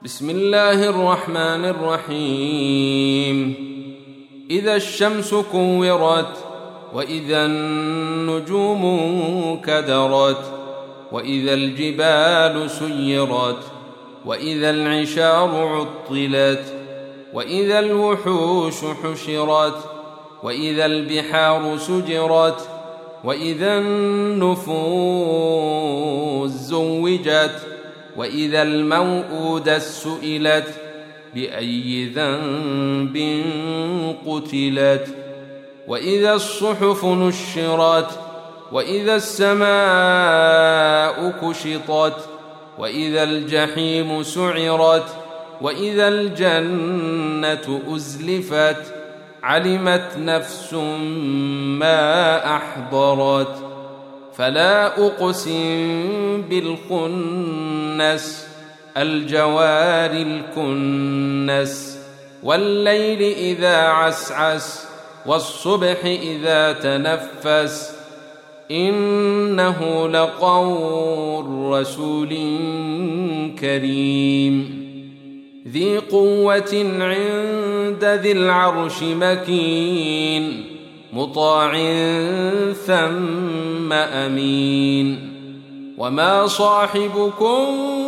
بسم الله الرحمن الرحيم. إذا الشمس كورت وإذا النجوم كدرت وإذا الجبال سيرت وإذا العشار عطلت وإذا الوحوش حشرت وإذا البحار سجرت وإذا النفوس زوجت وإذا الموءودة سئلت بأي ذنب قتلت وإذا الصحف نشرت وإذا السماء كشطت وإذا الجحيم سعرت وإذا الجنة أزلفت علمت نفس ما أحضرت فلا أقسم بالخنس الجوار الكنس والليل إذا عسعس والصبح إذا تنفس إنه لقول رسول كريم ذي قوة عند ذي العرش مكين مطاع ثم أمين وما صاحبكم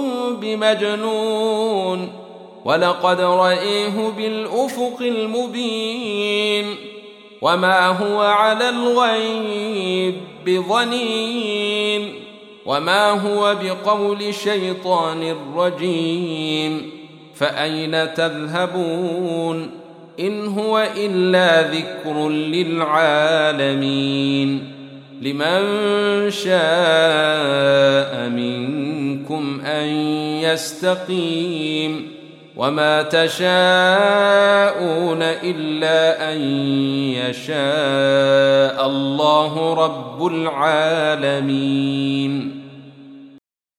بمجنون ولقد رأيه بالأفق المبين وما هو على الغيب بضنين وما هو بقول شيطان رجيم فأين تذهبون إن هو إلا ذكر للعالمين لمن شاء منكم أن يستقيم وما تشاءون إلا أن يشاء الله رب العالمين.